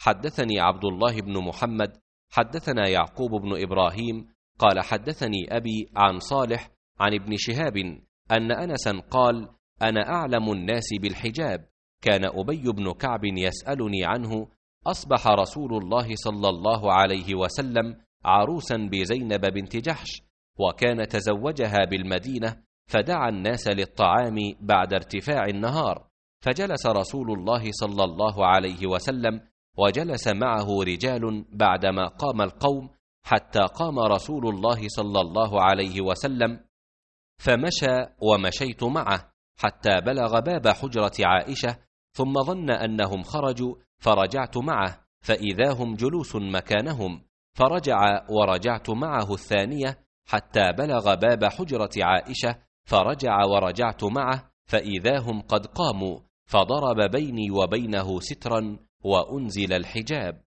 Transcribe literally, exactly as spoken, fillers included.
حدثني عبد الله بن محمد حدثنا يعقوب بن إبراهيم قال حدثني أبي عن صالح عن ابن شهاب أن أنسا قال: أنا أعلم الناس بالحجاب، كان أبي بن كعب يسألني عنه، أصبح رسول الله صلى الله عليه وسلم عروسا بزينب بنت جحش، وكان تزوجها بالمدينة، فدعا الناس للطعام بعد ارتفاع النهار، فجلس رسول الله صلى الله عليه وسلم وجلس معه رجال بعدما قام القوم، حتى قام رسول الله صلى الله عليه وسلم فمشى ومشيت معه حتى بلغ باب حجرة عائشة، ثم ظن أنهم خرجوا فرجعت معه فإذا هم جلوس مكانهم، فرجع ورجعت معه الثانية حتى بلغ باب حجرة عائشة، فرجع ورجعت معه فإذا هم قد قاموا، فضرب بيني وبينه سترا وأنزل الحجاب.